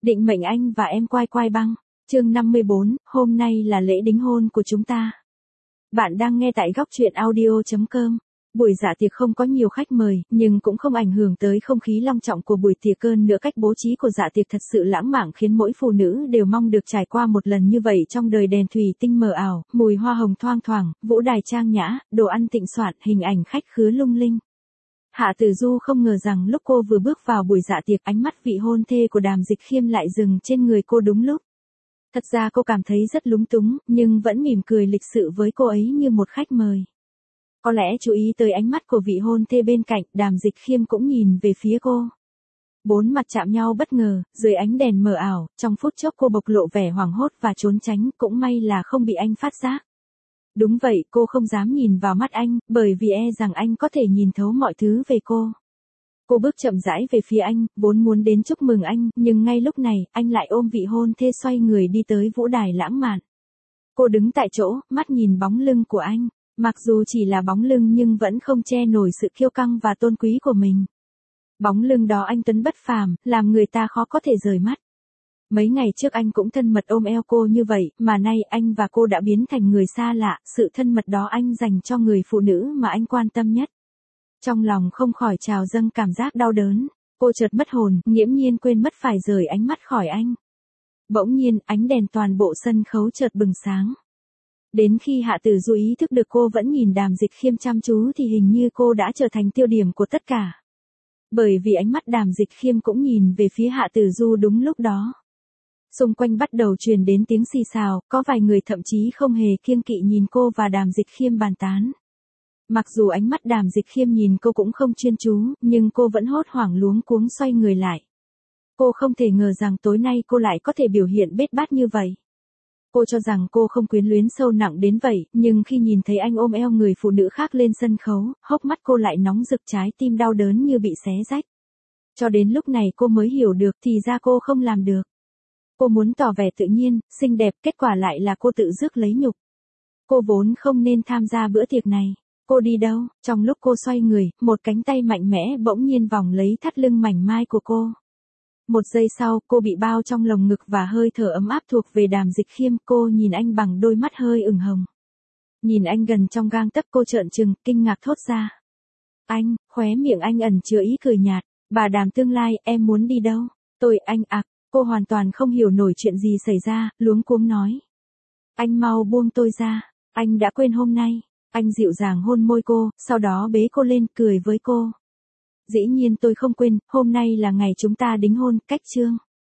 Định mệnh anh và em quai quai băng. Chương 54, hôm nay là lễ đính hôn của chúng ta. Bạn đang nghe tại góc truyện audio.com. Buổi dạ tiệc không có nhiều khách mời, nhưng cũng không ảnh hưởng tới không khí long trọng của buổi tiệc, hơn nữa cách bố trí của dạ tiệc thật sự lãng mạn, khiến mỗi phụ nữ đều mong được trải qua một lần như vậy trong đời. Đèn thủy tinh mờ ảo, mùi hoa hồng thoang thoảng, vũ đài trang nhã, đồ ăn thịnh soạn, hình ảnh khách khứa lung linh. Hạ Tử Du không ngờ rằng lúc cô vừa bước vào buổi dạ tiệc, ánh mắt vị hôn thê của Đàm Dịch Khiêm lại dừng trên người cô đúng lúc. Thật ra cô cảm thấy rất lúng túng, nhưng vẫn mỉm cười lịch sự với cô ấy như một khách mời. Có lẽ chú ý tới ánh mắt của vị hôn thê bên cạnh, Đàm Dịch Khiêm cũng nhìn về phía cô. Bốn mặt chạm nhau bất ngờ, dưới ánh đèn mờ ảo, trong phút chốc cô bộc lộ vẻ hoảng hốt và trốn tránh, cũng may là không bị anh phát giác. Đúng vậy, cô không dám nhìn vào mắt anh, bởi vì e rằng anh có thể nhìn thấu mọi thứ về cô. Cô bước chậm rãi về phía anh, vốn muốn đến chúc mừng anh, nhưng ngay lúc này, anh lại ôm vị hôn thê xoay người đi tới vũ đài lãng mạn. Cô đứng tại chỗ, mắt nhìn bóng lưng của anh, mặc dù chỉ là bóng lưng nhưng vẫn không che nổi sự kiêu căng và tôn quý của mình. Bóng lưng đó anh tuấn bất phàm, làm người ta khó có thể rời mắt. Mấy ngày trước anh cũng thân mật ôm eo cô như vậy, mà nay anh và cô đã biến thành người xa lạ, sự thân mật đó anh dành cho người phụ nữ mà anh quan tâm nhất. Trong lòng không khỏi trào dâng cảm giác đau đớn, cô chợt mất hồn, nghiễm nhiên quên mất phải rời ánh mắt khỏi anh. Bỗng nhiên, ánh đèn toàn bộ sân khấu chợt bừng sáng. Đến khi Hạ Tử Du ý thức được cô vẫn nhìn Đàm Dịch Khiêm chăm chú thì hình như cô đã trở thành tiêu điểm của tất cả. Bởi vì ánh mắt Đàm Dịch Khiêm cũng nhìn về phía Hạ Tử Du đúng lúc đó. Xung quanh bắt đầu truyền đến tiếng xì xào, có vài người thậm chí không hề kiêng kỵ nhìn cô và Đàm Dịch Khiêm bàn tán. Mặc dù ánh mắt Đàm Dịch Khiêm nhìn cô cũng không chuyên chú, nhưng cô vẫn hốt hoảng luống cuống xoay người lại. Cô không thể ngờ rằng tối nay cô lại có thể biểu hiện bết bát như vậy. Cô cho rằng cô không quyến luyến sâu nặng đến vậy, nhưng khi nhìn thấy anh ôm eo người phụ nữ khác lên sân khấu, hốc mắt cô lại nóng rực, trái tim đau đớn như bị xé rách. Cho đến lúc này cô mới hiểu được thì ra cô không làm được. Cô muốn tỏ vẻ tự nhiên, xinh đẹp, kết quả lại là cô tự rước lấy nhục. Cô vốn không nên tham gia bữa tiệc này. Cô đi đâu? Trong lúc cô xoay người, một cánh tay mạnh mẽ bỗng nhiên vòng lấy thắt lưng mảnh mai của cô. Một giây sau, cô bị bao trong lồng ngực và hơi thở ấm áp thuộc về Đàm Dịch Khiêm. Cô nhìn anh bằng đôi mắt hơi ửng hồng. Nhìn anh gần trong gang tấc, cô trợn trừng, kinh ngạc thốt ra. Anh, khóe miệng anh ẩn chứa ý cười nhạt. Bà Đàm tương lai, em muốn đi đâu? Anh cô hoàn toàn không hiểu nổi chuyện gì xảy ra, luống cuống nói. Anh mau buông tôi ra, anh đã quên hôm nay. Anh dịu dàng hôn môi cô, sau đó bế cô lên, cười với cô. Dĩ nhiên tôi không quên, hôm nay là ngày chúng ta đính hôn, cách chương.